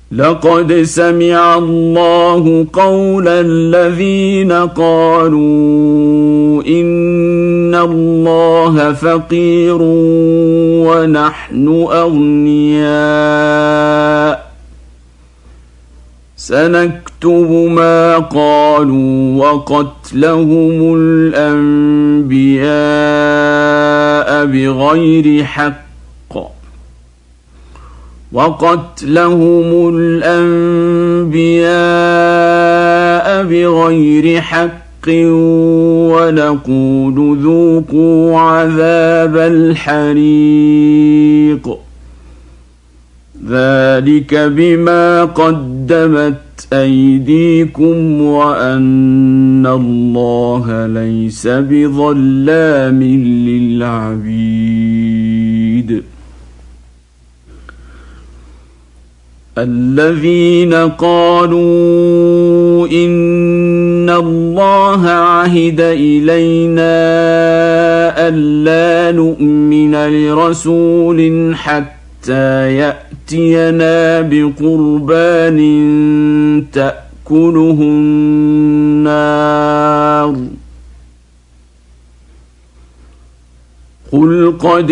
لقد سمع الله قول الذين قالوا إن الله فقير ونحن أغنياء سنكتب ما قالوا وقتلهم الأنبياء بغير حق ونقول ذوقوا عذاب الحريق ذلك بما قدمت أيديكم وأن الله ليس بظلام للعبيد الذين قالوا إن الله عهد إلينا ألا نؤمن لرسول حتى يأتينا بقربان تأكله النار قل قد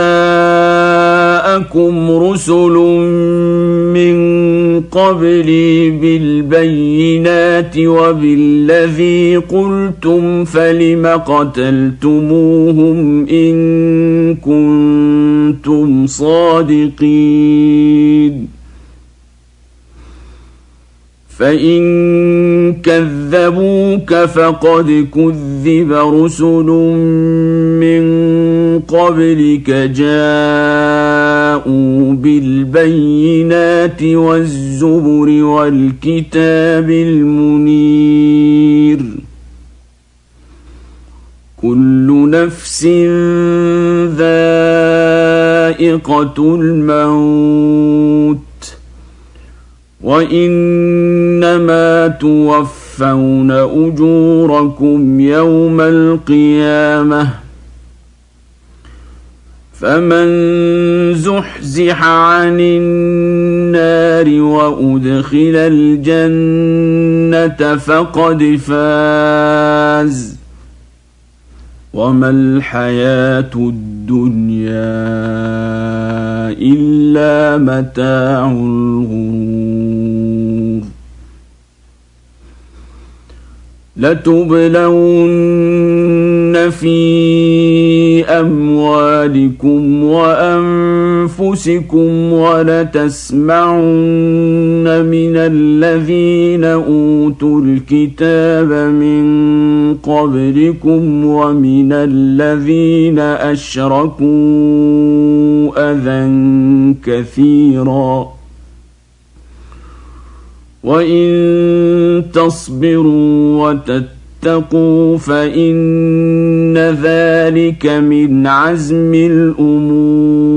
جاءكم رسل من قبلي بالبينات وبالذي قلتم فلم قتلتموهم إن كنتم صادقين فإن كذبوك فقد كذب رسل من قبلك جاءوا بالبينات والزبر والكتاب المنير كل نفس ذائقة الموت وإنما توفون أجوركم يوم القيامة فمن زحزح عن النار وأدخل الجنة فقد فاز وما الحياة الدنيا إلا متاع الغرور لتبلون في أموالكم وأنفسكم ولتسمعن من الذين أوتوا الكتاب من قبلكم ومن الذين أشركوا أذى كثيرا وإن تصبروا فإن ذلك من عزم الأمور